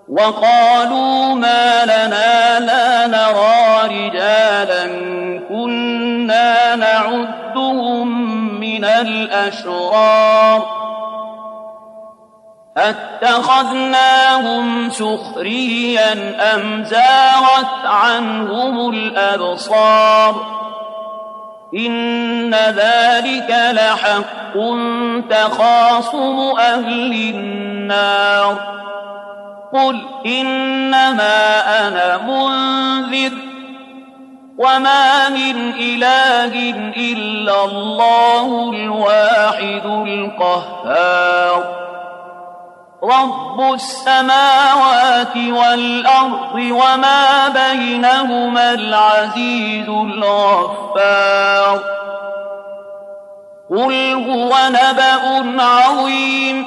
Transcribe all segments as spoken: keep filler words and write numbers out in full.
وقالوا ما لنا لا نرى رجالا كنا نعدهم من الأشرار أتخذناهم سخريا أم زاغت عنهم الأبصار إن ذلك لحق تخاصم أهل النار قل إنما أنا منذر وما من إله إلا الله الواحد القهار رب السماوات والأرض وما بينهما العزيز الغفار قل هو نبأ عظيم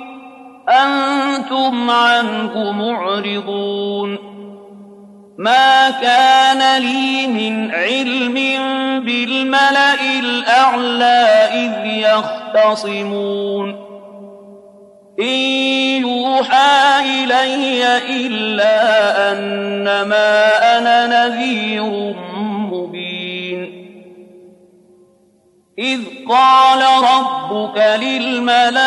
أنتم عنه معرضون ما كان لي من علم بالملأ الأعلى إذ يختصمون إن يوحى إلي إلا أنما أنا نذير مبين إذ قال ربك للملائكة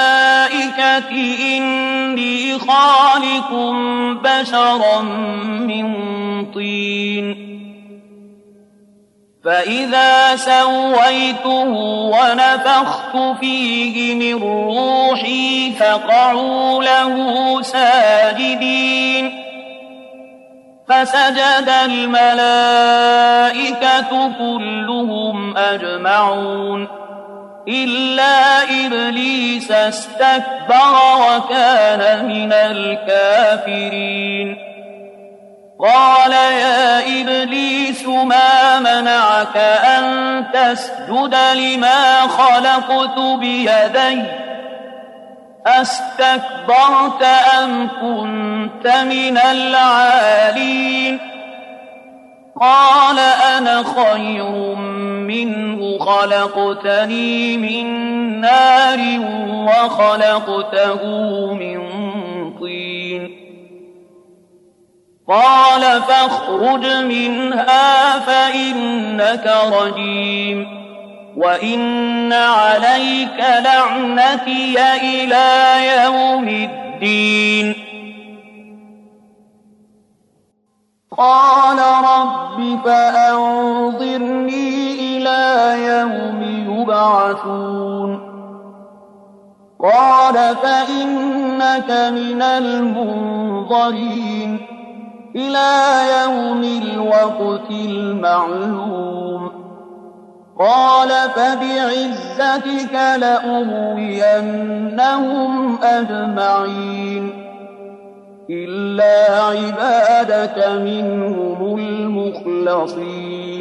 إني خالق بشرا من طين فإذا سويته ونفخت فيه من روحي فقعوا له ساجدين فسجد الملائكة كلهم أجمعون إلا إبليس استكبر وكان من الكافرين قال يا إبليس ما منعك أن تسجد لما خلقت بيدي أستكبرت أم كنت من العالين قال أنا خير منه خلقتني من نار وخلقته من طين قال فاخرج منها فإنك رجيم وإن عليك لعنتي إلى يوم الدين قال رب فأنظرني إلى يوم يبعثون قال فإنك من المنظرين إلى يوم الوقت المعلوم قال فبعزتك لأغوينهم أجمعين إلا عبادك منهم المخلصين